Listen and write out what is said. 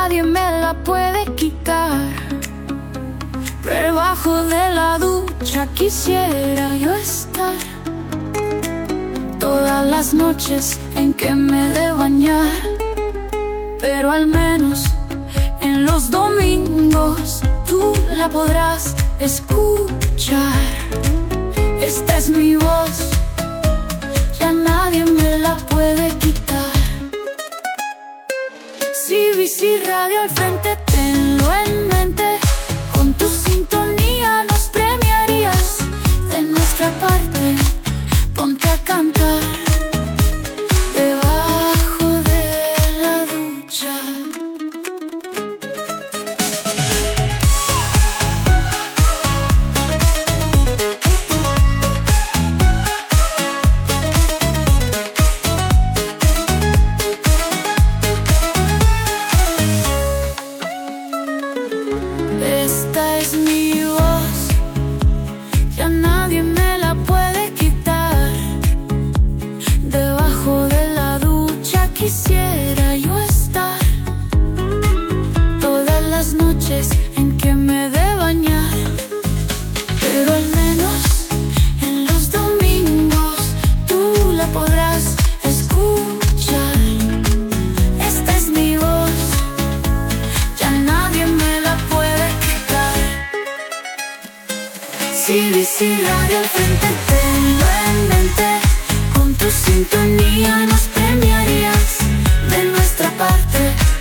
nadie me la puede quitar. Debajo de la ducha quisiera yo estar todas las noches en que me de bañar, pero al menos en los domingos tú la podrás escuchar. Esta es mi voz, ya nadie me la puede quitar. CBC Radio al frente, tenlo en mente. Con tu sintonía nos premiarías. De nuestra parte, ponte a cantar debajo de la ducha. Esta es mi voz, ya nadie me la puede quitar. Debajo de la ducha quisiera yo estar todas las noches en que me de bañar, pero al menos en los domingos tú la podrás escuchar. Esta es mi voz, ya nadie me la puede quitar. CBC Radio al frente, tenlo en mente. Con tu sintonía nos premiarías. De nuestra parte,